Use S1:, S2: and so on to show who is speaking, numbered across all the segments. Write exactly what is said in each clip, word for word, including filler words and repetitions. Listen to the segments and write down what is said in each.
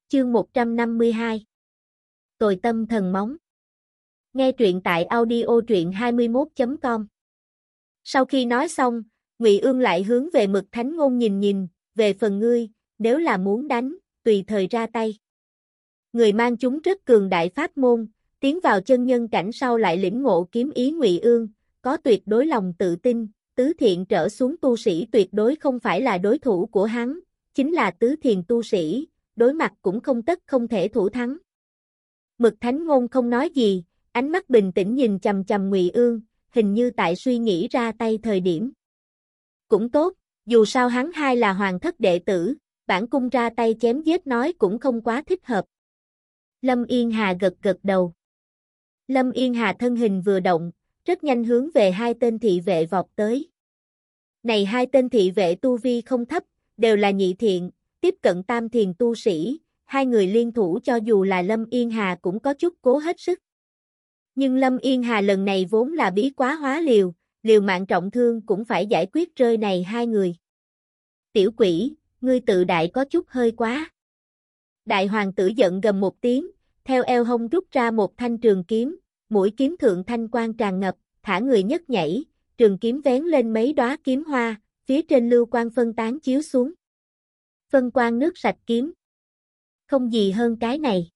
S1: Chương một trăm năm mươi hai. Tồi tâm thần móng. Nghe truyện tại audio truyện hai mươi mốt chấm com. Sau khi nói xong, Ngụy Ương lại hướng về Mực Thánh Ngôn nhìn nhìn, về phần ngươi, nếu là muốn đánh, tùy thời ra tay. Người mang chúng rất cường đại pháp môn, tiến vào chân nhân cảnh sau lại lĩnh ngộ kiếm ý Ngụy Ương, có tuyệt đối lòng tự tin, tứ thiện trở xuống tu sĩ tuyệt đối không phải là đối thủ của hắn, chính là tứ thiền tu sĩ, đối mặt cũng không tất không thể thủ thắng. Mực Thánh Ngôn không nói gì, ánh mắt bình tĩnh nhìn chằm chằm Ngụy Ương, hình như tại suy nghĩ ra tay thời điểm. Cũng tốt, dù sao hắn hai là hoàng thất đệ tử, bản cung ra tay chém giết nói cũng không quá thích hợp. Lâm Yên Hà gật gật đầu. Lâm Yên Hà thân hình vừa động, rất nhanh hướng về hai tên thị vệ vọt tới. Này hai tên thị vệ tu vi không thấp, đều là nhị thiện, tiếp cận tam thiền tu sĩ, hai người liên thủ cho dù là Lâm Yên Hà cũng có chút cố hết sức. Nhưng Lâm Yên Hà lần này vốn là bí quá hóa liều, liều mạng trọng thương cũng phải giải quyết rơi này hai người. Tiểu quỷ, ngươi tự đại có chút hơi quá. Đại hoàng tử giận gầm một tiếng, theo eo hông rút ra một thanh trường kiếm, mũi kiếm thượng thanh quang tràn ngập, thả người nhất nhảy, trường kiếm vén lên mấy đóa kiếm hoa, phía trên lưu quang phân tán chiếu xuống. Phân quang nước sạch kiếm. Không gì hơn cái này.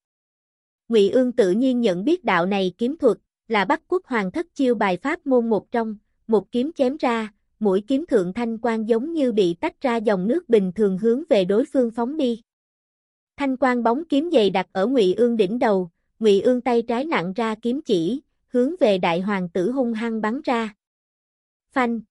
S1: Ngụy Ương tự nhiên nhận biết đạo này kiếm thuật, là Bắc Quốc hoàng thất chiêu bài pháp môn một trong, một kiếm chém ra, mũi kiếm thượng thanh quang giống như bị tách ra dòng nước bình thường hướng về đối phương phóng đi. Thanh quang bóng kiếm dày đặt ở Ngụy Ương đỉnh đầu, Ngụy Ương tay trái nặng ra kiếm chỉ, hướng về đại hoàng tử hung hăng bắn ra. Phanh.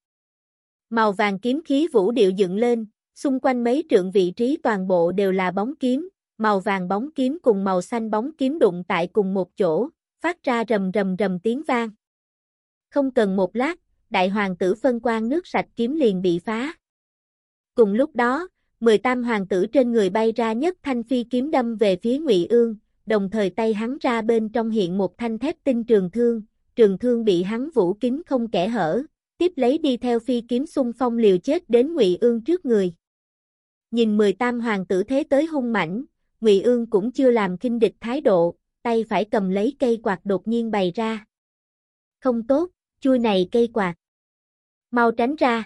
S1: Màu vàng kiếm khí vũ điệu dựng lên, xung quanh mấy trượng vị trí toàn bộ đều là bóng kiếm, màu vàng bóng kiếm cùng màu xanh bóng kiếm đụng tại cùng một chỗ, phát ra rầm rầm rầm tiếng vang. Không cần một lát, đại hoàng tử phân quang nước sạch kiếm liền bị phá. Cùng lúc đó, mười tam hoàng tử trên người bay ra nhất thanh phi kiếm đâm về phía Ngụy Ương, đồng thời tay hắn ra bên trong hiện một thanh thép tinh trường thương, trường thương bị hắn vũ kín không kẽ hở, tiếp lấy đi theo phi kiếm xung phong liều chết đến Ngụy Ương trước người. Nhìn mười tam hoàng tử thế tới hung mãnh, Ngụy Ương cũng chưa làm khinh địch thái độ, tay phải cầm lấy cây quạt đột nhiên bày ra. Không tốt, chui này cây quạt. Mau tránh ra.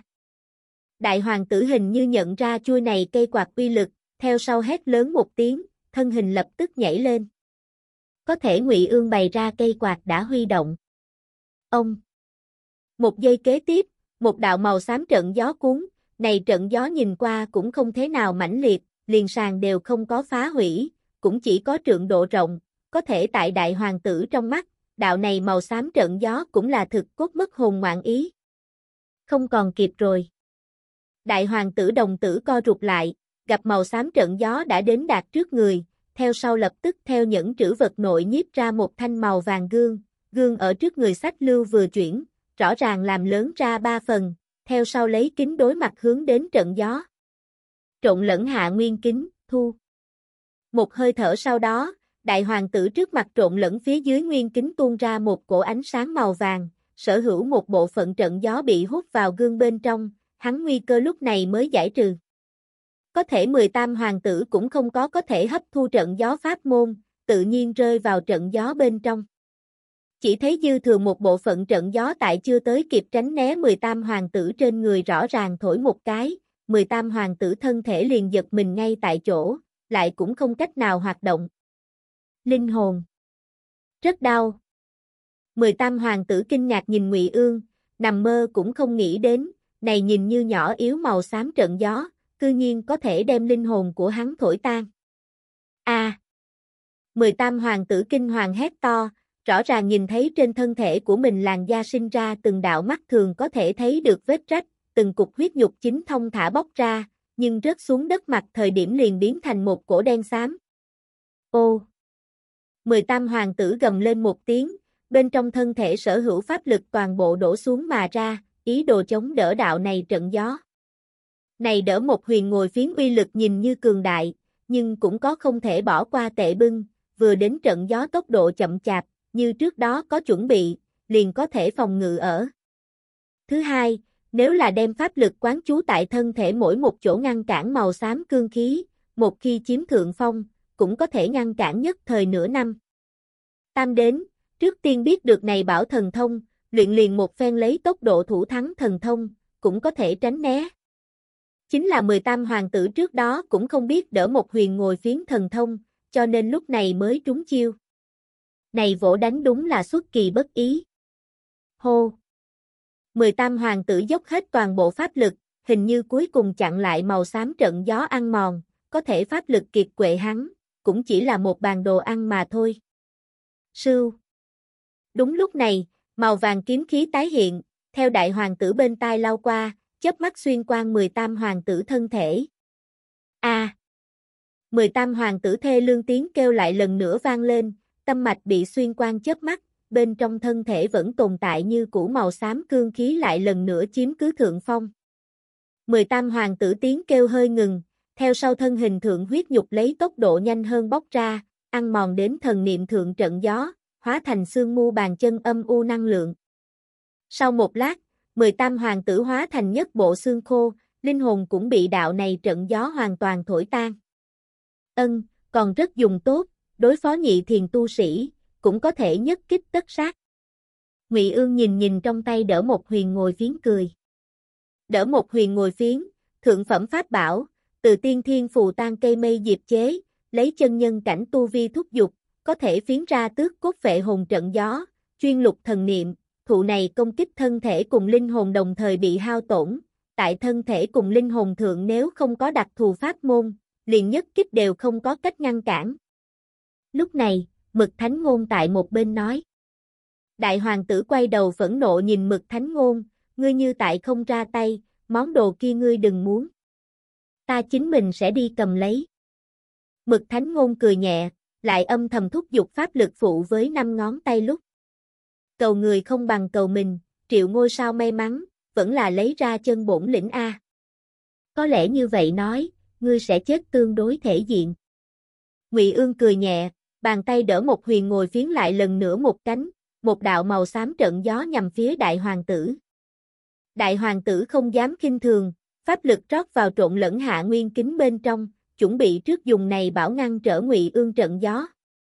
S1: Đại hoàng tử hình như nhận ra chui này cây quạt uy lực, theo sau hét lớn một tiếng, thân hình lập tức nhảy lên. Có thể Ngụy Ương bày ra cây quạt đã huy động. Ông. Một giây kế tiếp, một đạo màu xám trận gió cuốn, này trận gió nhìn qua cũng không thế nào mãnh liệt, liền sàn đều không có phá hủy, cũng chỉ có trượng độ rộng, có thể tại đại hoàng tử trong mắt, đạo này màu xám trận gió cũng là thực cốt mất hồn ngoạn ý. Không còn kịp rồi. Đại hoàng tử đồng tử co rụt lại, gặp màu xám trận gió đã đến đạt trước người, theo sau lập tức theo những trữ vật nội nhiếp ra một thanh màu vàng gương, gương ở trước người sách lưu vừa chuyển, rõ ràng làm lớn ra ba phần, theo sau lấy kính đối mặt hướng đến trận gió. Trộn lẫn hạ nguyên kính, thu. Một hơi thở sau đó, đại hoàng tử trước mặt trộn lẫn phía dưới nguyên kính tuôn ra một cổ ánh sáng màu vàng, sở hữu một bộ phận trận gió bị hút vào gương bên trong, hắn nguy cơ lúc này mới giải trừ. Có thể mười tam hoàng tử cũng không có có thể hấp thu trận gió pháp môn, tự nhiên rơi vào trận gió bên trong. Chỉ thấy dư thừa một bộ phận trận gió tại chưa tới kịp tránh né mười tam hoàng tử trên người rõ ràng thổi một cái, mười tam hoàng tử thân thể liền giật mình ngay tại chỗ, lại cũng không cách nào hoạt động. Linh hồn. Rất đau. mười tam hoàng tử kinh ngạc nhìn Ngụy Ương, nằm mơ cũng không nghĩ đến, này nhìn như nhỏ yếu màu xám trận gió, cư nhiên có thể đem linh hồn của hắn thổi tan. A! À, mười tam hoàng tử kinh hoàng hét to, rõ ràng nhìn thấy trên thân thể của mình làn da sinh ra từng đạo mắt thường có thể thấy được vết rách, từng cục huyết nhục chính thông thả bóc ra, nhưng rớt xuống đất mặt thời điểm liền biến thành một cổ đen xám. Ô! mười tam hoàng tử gầm lên một tiếng, bên trong thân thể sở hữu pháp lực toàn bộ đổ xuống mà ra, ý đồ chống đỡ đạo này trận gió. Này đỡ một huyền ngồi phiến uy lực nhìn như cường đại, nhưng cũng có không thể bỏ qua tệ bưng, vừa đến trận gió tốc độ chậm chạp, như trước đó có chuẩn bị, liền có thể phòng ngự ở. Thứ hai, nếu là đem pháp lực quán chú tại thân thể mỗi một chỗ ngăn cản màu xám cương khí, một khi chiếm thượng phong, cũng có thể ngăn cản nhất thời nửa năm. Tam đến, trước tiên biết được này bảo thần thông, luyện liền một phen lấy tốc độ thủ thắng thần thông, cũng có thể tránh né. Chính là mười tam hoàng tử trước đó cũng không biết đỡ một huyền ngồi phiến thần thông, cho nên lúc này mới trúng chiêu. Này vỗ đánh đúng là xuất kỳ bất ý. Hô! mười tam hoàng tử dốc hết toàn bộ pháp lực, hình như cuối cùng chặn lại màu xám trận gió ăn mòn, có thể pháp lực kiệt quệ hắn, cũng chỉ là một bàn đồ ăn mà thôi. Sưu! Đúng lúc này, màu vàng kiếm khí tái hiện, theo đại hoàng tử bên tai lao qua, chớp mắt xuyên qua mười tam hoàng tử thân thể. A! À, mười tam hoàng tử thê lương tiếng kêu lại lần nữa vang lên, tâm mạch bị xuyên qua chớp mắt, bên trong thân thể vẫn tồn tại như cũ màu xám cương khí lại lần nữa chiếm cứ thượng phong. mười tam hoàng tử tiếng kêu hơi ngừng, theo sau thân hình thượng huyết nhục lấy tốc độ nhanh hơn bóc ra, ăn mòn đến thần niệm thượng trận gió, hóa thành xương mu bàn chân âm u năng lượng. Sau một lát, mười tam hoàng tử hóa thành nhất bộ xương khô, linh hồn cũng bị đạo này trận gió hoàn toàn thổi tan. Ân, còn rất dùng tốt, đối phó nhị thiền tu sĩ, cũng có thể nhất kích tất sát. Ngụy Ương nhìn nhìn trong tay đỡ một huyền ngồi phiến cười. Đỡ một huyền ngồi phiến, thượng phẩm pháp bảo, từ tiên thiên phù tan cây mây diệp chế, lấy chân nhân cảnh tu vi thúc dục, có thể phiến ra tước cốt vệ hồn trận gió, chuyên lục thần niệm, thụ này công kích thân thể cùng linh hồn đồng thời bị hao tổn, tại thân thể cùng linh hồn thượng nếu không có đặc thù pháp môn, liền nhất kích đều không có cách ngăn cản. Lúc này, Mực Thánh Ngôn tại một bên nói. Đại hoàng tử quay đầu phẫn nộ nhìn Mực Thánh Ngôn, ngươi như tại không ra tay, món đồ kia ngươi đừng muốn. Ta chính mình sẽ đi cầm lấy. Mực Thánh Ngôn cười nhẹ, lại âm thầm thúc giục pháp lực phụ với năm ngón tay lúc. Cầu người không bằng cầu mình, triệu ngôi sao may mắn, vẫn là lấy ra chân bổn lĩnh A. Có lẽ như vậy nói, ngươi sẽ chết tương đối thể diện. Ngụy Ương cười nhẹ, bàn tay đỡ một huyền ngồi phiến lại lần nữa một cánh, một đạo màu xám trận gió nhằm phía đại hoàng tử. Đại hoàng tử không dám khinh thường, pháp lực rót vào trộn lẫn hạ nguyên kính bên trong, chuẩn bị trước dùng này bảo ngăn trở Ngụy Ương trận gió.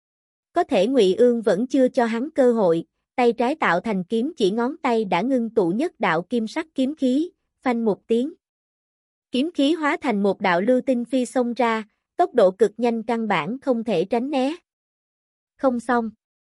S1: Có thể Ngụy Ương vẫn chưa cho hắn cơ hội, tay trái tạo thành kiếm chỉ ngón tay đã ngưng tụ nhất đạo kim sắc kiếm khí, phanh một tiếng. Kiếm khí hóa thành một đạo lưu tinh phi xông ra, tốc độ cực nhanh căn bản không thể tránh né. Không xong.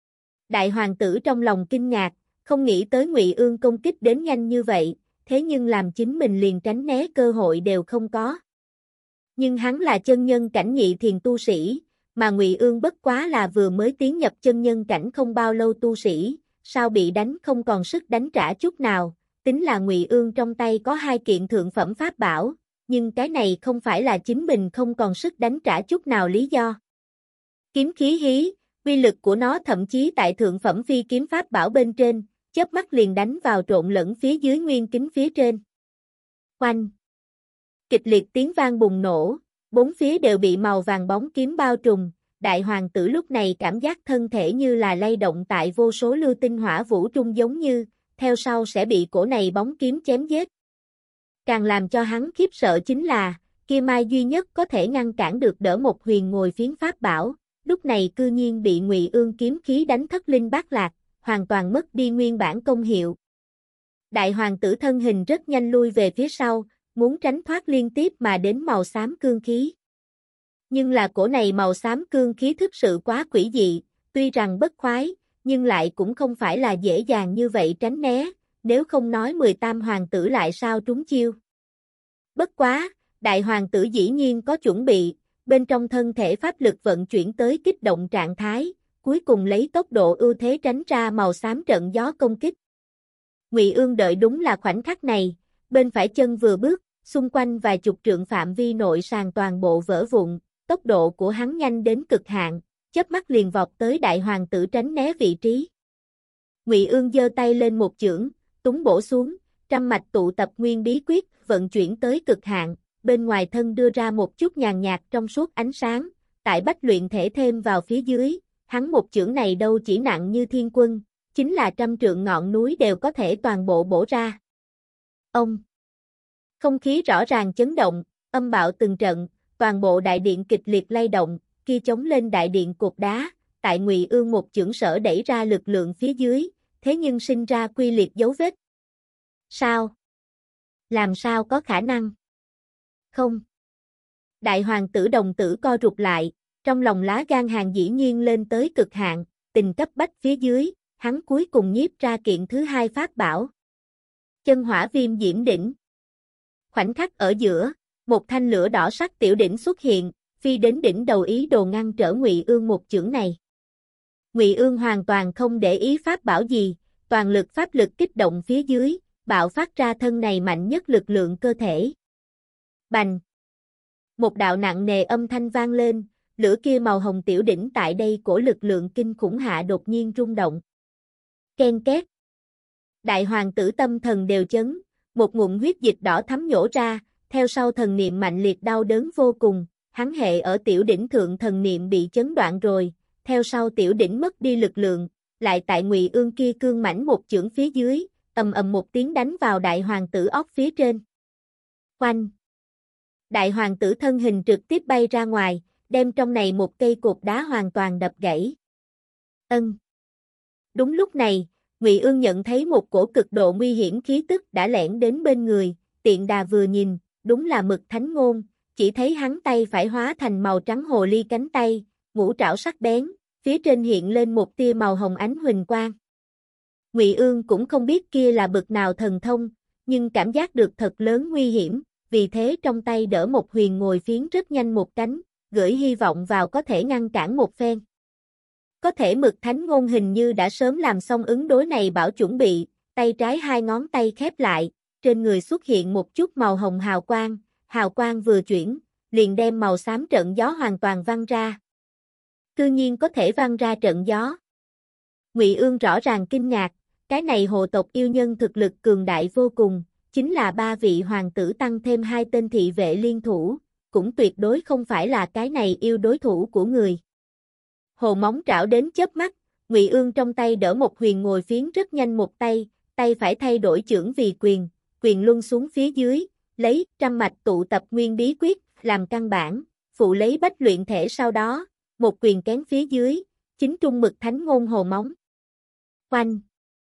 S1: Đại hoàng tử trong lòng kinh ngạc, không nghĩ tới Ngụy Ương công kích đến nhanh như vậy, thế nhưng làm chính mình liền tránh né cơ hội đều không có. Nhưng hắn là chân nhân cảnh nhị thiền tu sĩ, mà Ngụy Ương bất quá là vừa mới tiến nhập chân nhân cảnh không bao lâu tu sĩ, sao bị đánh không còn sức đánh trả chút nào, tính là Ngụy Ương trong tay có hai kiện thượng phẩm pháp bảo, nhưng cái này không phải là chính mình không còn sức đánh trả chút nào lý do. Kiếm khí hí, uy lực của nó thậm chí tại thượng phẩm phi kiếm pháp bảo bên trên, chớp mắt liền đánh vào trộn lẫn phía dưới nguyên kính phía trên. Oanh! Kịch liệt tiếng vang bùng nổ, bốn phía đều bị màu vàng bóng kiếm bao trùm, đại hoàng tử lúc này cảm giác thân thể như là lay động tại vô số lưu tinh hỏa vũ trung giống như, theo sau sẽ bị cổ này bóng kiếm chém giết. Càng làm cho hắn khiếp sợ chính là, kia mai duy nhất có thể ngăn cản được đỡ một huyền ngồi phiến pháp bảo, lúc này cư nhiên bị Ngụy Ương kiếm khí đánh thất linh bát lạc, hoàn toàn mất đi nguyên bản công hiệu. Đại hoàng tử thân hình rất nhanh lui về phía sau, muốn tránh thoát liên tiếp mà đến màu xám cương khí. Nhưng là cổ này màu xám cương khí thực sự quá quỷ dị, tuy rằng bất khoái, nhưng lại cũng không phải là dễ dàng như vậy tránh né, nếu không nói mười tam hoàng tử lại sao trúng chiêu. Bất quá, đại hoàng tử dĩ nhiên có chuẩn bị, bên trong thân thể pháp lực vận chuyển tới kích động trạng thái, cuối cùng lấy tốc độ ưu thế tránh ra màu xám trận gió công kích. Ngụy Ương đợi đúng là khoảnh khắc này, bên phải chân vừa bước, xung quanh vài chục trượng phạm vi nội sàn toàn bộ vỡ vụn, tốc độ của hắn nhanh đến cực hạn, chớp mắt liền vọt tới đại hoàng tử tránh né vị trí. Ngụy Ương giơ tay lên một chưởng, túng bổ xuống, trăm mạch tụ tập nguyên bí quyết, vận chuyển tới cực hạn, bên ngoài thân đưa ra một chút nhàn nhạt trong suốt ánh sáng, tại bách luyện thể thêm vào phía dưới, hắn một chưởng này đâu chỉ nặng như thiên quân, chính là trăm trượng ngọn núi đều có thể toàn bộ bổ ra. Ông! Không khí rõ ràng chấn động, âm bạo từng trận, toàn bộ đại điện kịch liệt lay động, kia chống lên đại điện cột đá, tại Ngụy Ương một chưởng sở đẩy ra lực lượng phía dưới, thế nhưng sinh ra quy liệt dấu vết. Sao? Làm sao có khả năng? Không. Đại hoàng tử đồng tử co rụt lại, trong lòng lá gan hàng dĩ nhiên lên tới cực hạn, tình cấp bách phía dưới, hắn cuối cùng nhiếp ra kiện thứ hai pháp bảo. Chân hỏa viêm diễm đỉnh. Khoảnh khắc ở giữa, một thanh lửa đỏ sắc tiểu đỉnh xuất hiện, phi đến đỉnh đầu ý đồ ngăn trở Ngụy Ương một chưởng này. Ngụy Ương hoàn toàn không để ý pháp bảo gì, toàn lực pháp lực kích động phía dưới, bạo phát ra thân này mạnh nhất lực lượng cơ thể. Bành! Một đạo nặng nề âm thanh vang lên, lửa kia màu hồng tiểu đỉnh tại đây của lực lượng kinh khủng hạ đột nhiên rung động. Ken két! Đại hoàng tử tâm thần đều chấn, một ngụm huyết dịch đỏ thấm nhổ ra, theo sau thần niệm mạnh liệt đau đớn vô cùng, hắn hệ ở tiểu đỉnh thượng thần niệm bị chấn đoạn rồi, theo sau tiểu đỉnh mất đi lực lượng, lại tại Ngụy Ương kia cương mãnh một chưởng phía dưới, ầm ầm một tiếng đánh vào đại hoàng tử óc phía trên. Oanh! Đại hoàng tử thân hình trực tiếp bay ra ngoài, đem trong này một cây cột đá hoàn toàn đập gãy. Ân! Đúng lúc này, Ngụy Ương nhận thấy một cổ cực độ nguy hiểm khí tức đã lẻn đến bên người, tiện đà vừa nhìn, đúng là Mực Thánh Ngôn, chỉ thấy hắn tay phải hóa thành màu trắng hồ ly cánh tay, ngũ trảo sắc bén, phía trên hiện lên một tia màu hồng ánh huỳnh quang. Ngụy Ương cũng không biết kia là bực nào thần thông, nhưng cảm giác được thật lớn nguy hiểm, vì thế trong tay đỡ một huyền ngồi phiến rất nhanh một cánh, gửi hy vọng vào có thể ngăn cản một phen. Có thể Mực Thánh Ngôn hình như đã sớm làm xong ứng đối này bảo chuẩn bị, tay trái hai ngón tay khép lại, trên người xuất hiện một chút màu hồng hào quang, hào quang vừa chuyển, liền đem màu xám trận gió hoàn toàn văng ra. Cư nhiên có thể văng ra trận gió. Ngụy Ương rõ ràng kinh ngạc, cái này hồ tộc yêu nhân thực lực cường đại vô cùng, chính là ba vị hoàng tử tăng thêm hai tên thị vệ liên thủ, cũng tuyệt đối không phải là cái này yêu đối thủ của người. Hồ móng trảo đến chớp mắt, Ngụy Ương trong tay đỡ một huyền ngồi phiến rất nhanh một tay, tay phải thay đổi chưởng vì quyền, quyền luân xuống phía dưới, lấy trăm mạch tụ tập nguyên bí quyết làm căn bản, phụ lấy bách luyện thể sau đó, một quyền kén phía dưới, chính trung Mực Thánh Ngôn hồ móng. Oanh!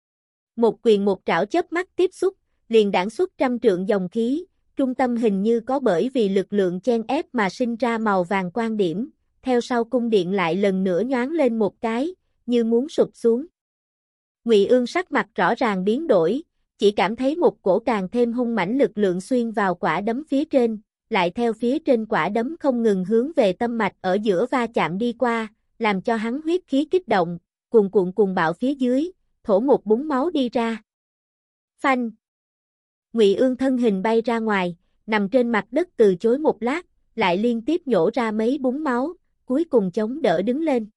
S1: Một quyền một trảo chớp mắt tiếp xúc, liền đản xuất trăm trượng dòng khí, trung tâm hình như có bởi vì lực lượng chen ép mà sinh ra màu vàng quan điểm, theo sau cung điện lại lần nữa nhoáng lên một cái, như muốn sụp xuống. Ngụy Ương sắc mặt rõ ràng biến đổi, chỉ cảm thấy một cổ càng thêm hung mãnh lực lượng xuyên vào quả đấm phía trên, lại theo phía trên quả đấm không ngừng hướng về tâm mạch ở giữa va chạm đi qua, làm cho hắn huyết khí kích động, cuồn cuộn cuồng bạo phía dưới, thổ một búng máu đi ra. Phanh! Ngụy Ương thân hình bay ra ngoài, nằm trên mặt đất từ chối một lát, lại liên tiếp nhổ ra mấy búng máu, cuối cùng chống đỡ đứng lên.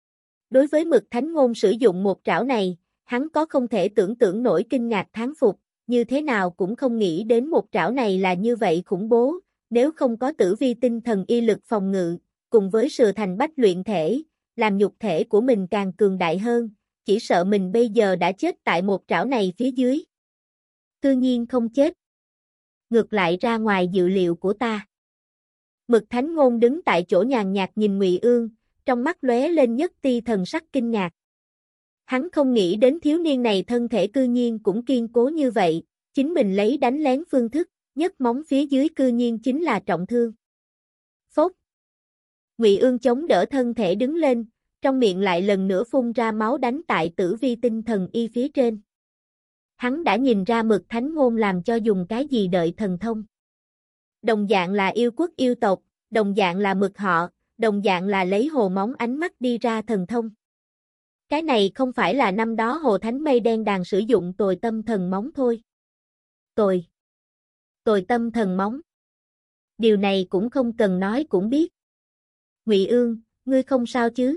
S1: Đối với Mực Thánh Ngôn sử dụng một trảo này, hắn có không thể tưởng tượng nổi kinh ngạc thán phục, như thế nào cũng không nghĩ đến một trảo này là như vậy khủng bố, nếu không có tử vi tinh thần y lực phòng ngự, cùng với sự thành bách luyện thể, làm nhục thể của mình càng cường đại hơn, chỉ sợ mình bây giờ đã chết tại một trảo này phía dưới. Cư nhiên không chết. Ngược lại ra ngoài dự liệu của ta. Mực Thánh Ngôn đứng tại chỗ nhàn nhạt nhìn Ngụy Ương, trong mắt lóe lên nhất tia thần sắc kinh ngạc. Hắn không nghĩ đến thiếu niên này thân thể cư nhiên cũng kiên cố như vậy, chính mình lấy đánh lén phương thức, nhấc móng phía dưới cư nhiên chính là trọng thương. Phốc. Ngụy Ương chống đỡ thân thể đứng lên, trong miệng lại lần nữa phun ra máu đánh tại tử vi tinh thần y phía trên. Hắn đã nhìn ra Mực Thánh Ngôn làm cho dùng cái gì đợi thần thông. Đồng dạng là yêu quốc yêu tộc, đồng dạng là mực họ, đồng dạng là lấy hồ móng ánh mắt đi ra thần thông. Cái này không phải là năm đó Hồ Thánh Mây Đen Đàn sử dụng tồi tâm thần móng thôi. Tồi. Tồi tâm thần móng. Điều này cũng không cần nói cũng biết. Ngụy Ương, ngươi không sao chứ?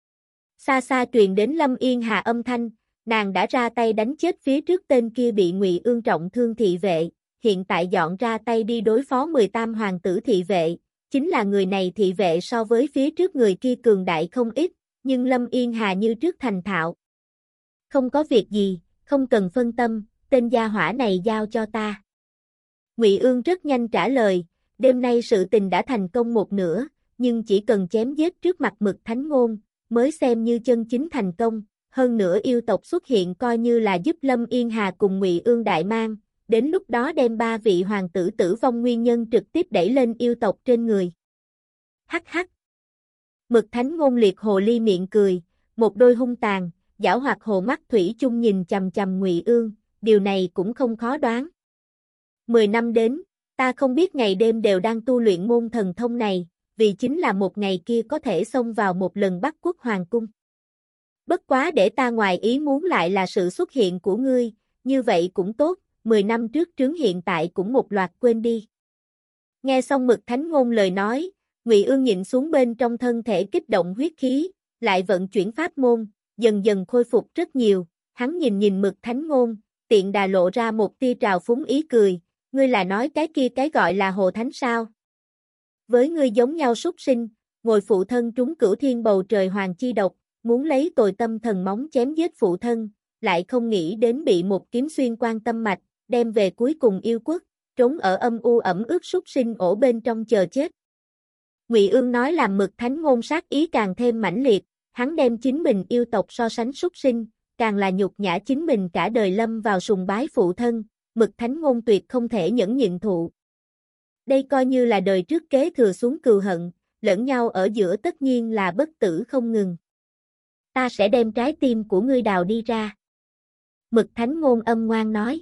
S1: Xa xa truyền đến Lâm Yên Hà âm thanh, nàng đã ra tay đánh chết phía trước tên kia bị Ngụy Ương trọng thương thị vệ, hiện tại dọn ra tay đi đối phó mười tam hoàng tử thị vệ, chính là người này thị vệ so với phía trước người kia cường đại không ít, nhưng Lâm Yên Hà như trước thành thạo. Không có việc gì, không cần phân tâm, tên gia hỏa này giao cho ta. Ngụy Ương rất nhanh trả lời, đêm nay sự tình đã thành công một nửa, nhưng chỉ cần chém giết trước mặt Mực Thánh Ngôn, mới xem như chân chính thành công, hơn nữa yêu tộc xuất hiện coi như là giúp Lâm Yên Hà cùng Ngụy Ương đại mang, đến lúc đó đem ba vị hoàng tử tử vong nguyên nhân trực tiếp đẩy lên yêu tộc trên người. Hắc hắc. Mực Thánh Ngôn liệt hồ ly miệng cười, một đôi hung tàn, giảo hoạt hồ mắt thủy chung nhìn chằm chằm Ngụy Ương, điều này cũng không khó đoán. Mười năm đến, ta không biết ngày đêm đều đang tu luyện môn thần thông này, vì chính là một ngày kia có thể xông vào một lần Bắc Quốc Hoàng cung. Bất quá để ta ngoài ý muốn lại là sự xuất hiện của ngươi, như vậy cũng tốt, mười năm trước trướng hiện tại cũng một loạt quên đi. Nghe xong Mực Thánh Ngôn lời nói, Ngụy Ương nhịn xuống bên trong thân thể kích động huyết khí, lại vận chuyển pháp môn, dần dần khôi phục rất nhiều, hắn nhìn nhìn Mực Thánh Ngôn, tiện đà lộ ra một tia trào phúng ý cười, ngươi là nói cái kia cái gọi là Hồ Thánh sao? Với ngươi giống nhau súc sinh, ngồi phụ thân trúng cửu thiên bầu trời hoàng chi độc, muốn lấy tồi tâm thần móng chém giết phụ thân, lại không nghĩ đến bị một kiếm xuyên quan tâm mạch, đem về cuối cùng yêu quốc, trốn ở âm u ẩm ướt súc sinh ổ bên trong chờ chết. Ngụy Ương nói làm Mực Thánh Ngôn sát ý càng thêm mãnh liệt, hắn đem chính mình yêu tộc so sánh súc sinh, càng là nhục nhã chính mình cả đời lâm vào sùng bái phụ thân, Mực Thánh Ngôn tuyệt không thể nhẫn nhịn thụ. Đây coi như là đời trước kế thừa xuống cừu hận, lẫn nhau ở giữa tất nhiên là bất tử không ngừng. Ta sẽ đem trái tim của ngươi đào đi ra. Mực Thánh Ngôn âm ngoan nói.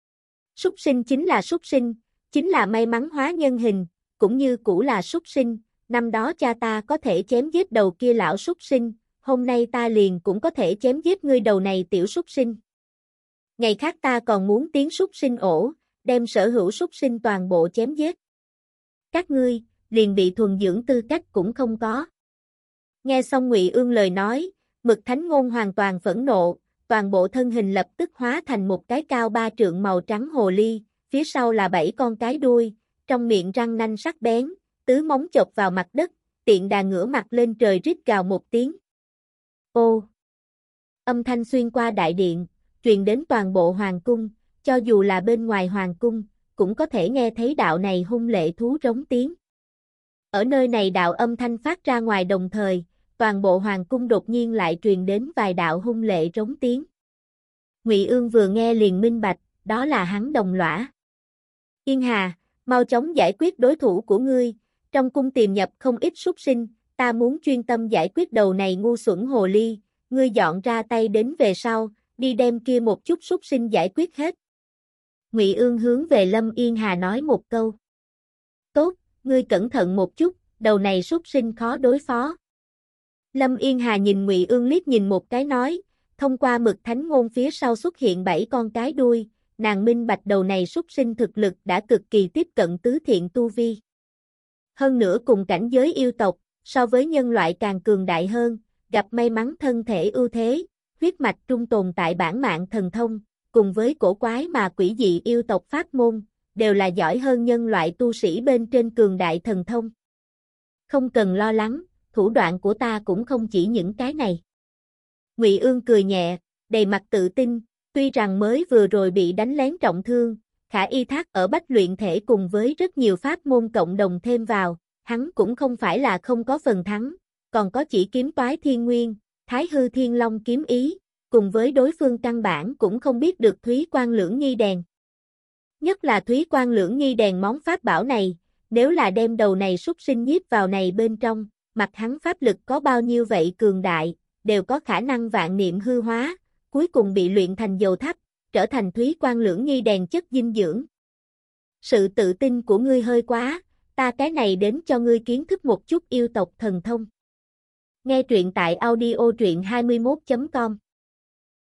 S1: Súc sinh chính là súc sinh, chính là may mắn hóa nhân hình, cũng như cũ là súc sinh, năm đó cha ta có thể chém giết đầu kia lão súc sinh, hôm nay ta liền cũng có thể chém giết ngươi đầu này tiểu súc sinh. Ngày khác ta còn muốn tiến súc sinh ổ, đem sở hữu súc sinh toàn bộ chém giết. Các ngươi, liền bị thuần dưỡng tư cách cũng không có. Nghe xong Ngụy Ương lời nói, Mực Thánh Ngôn hoàn toàn phẫn nộ, toàn bộ thân hình lập tức hóa thành một cái cao ba trượng màu trắng hồ ly, phía sau là bảy con cái đuôi, trong miệng răng nanh sắc bén, tứ móng chộp vào mặt đất, tiện đà ngửa mặt lên trời rít gào một tiếng. Ô! Âm thanh xuyên qua đại điện, truyền đến toàn bộ hoàng cung, cho dù là bên ngoài hoàng cung, cũng có thể nghe thấy đạo này hung lệ thú rống tiếng. Ở nơi này đạo âm thanh phát ra ngoài đồng thời, toàn bộ hoàng cung đột nhiên lại truyền đến vài đạo hung lệ rống tiếng. Ngụy Ương vừa nghe liền minh bạch, đó là hắn đồng lõa. Yên Hà, mau chóng giải quyết đối thủ của ngươi, trong cung tìm nhập không ít súc sinh, ta muốn chuyên tâm giải quyết đầu này ngu xuẩn hồ ly, ngươi dọn ra tay đến về sau, đi đem kia một chút súc sinh giải quyết hết. Ngụy Ương hướng về Lâm Yên Hà nói một câu. Tốt, ngươi cẩn thận một chút, đầu này súc sinh khó đối phó. Lâm Yên Hà nhìn Ngụy Ương liếc nhìn một cái nói, thông qua Mực Thánh Ngôn phía sau xuất hiện bảy con cái đuôi, nàng minh bạch đầu này súc sinh thực lực đã cực kỳ tiếp cận tứ thiện tu vi. Hơn nữa cùng cảnh giới yêu tộc, so với nhân loại càng cường đại hơn, gặp may mắn thân thể ưu thế, huyết mạch trung tồn tại bản mạng thần thông, cùng với cổ quái mà quỷ dị yêu tộc pháp môn, đều là giỏi hơn nhân loại tu sĩ bên trên cường đại thần thông. Không cần lo lắng, thủ đoạn của ta cũng không chỉ những cái này. Ngụy Ương cười nhẹ, đầy mặt tự tin, tuy rằng mới vừa rồi bị đánh lén trọng thương, khả y thác ở bách luyện thể cùng với rất nhiều pháp môn cộng đồng thêm vào, hắn cũng không phải là không có phần thắng, còn có chỉ kiếm toái thiên nguyên, thái hư thiên long kiếm ý, cùng với đối phương căn bản cũng không biết được Thúy Quan Lưỡng Nghi đèn. Nhất là Thúy Quan Lưỡng Nghi đèn món pháp bảo này, nếu là đem đầu này súc sinh nhiếp vào này bên trong, mặt hắn pháp lực có bao nhiêu vậy cường đại, đều có khả năng vạn niệm hư hóa, cuối cùng bị luyện thành dầu thắp, trở thành Thúy Quan Lưỡng Nghi đèn chất dinh dưỡng. Sự tự tin của ngươi hơi quá, ta cái này đến cho ngươi kiến thức một chút yêu tộc thần thông. Nghe truyện tại audio truyện hai mươi mốt chấm com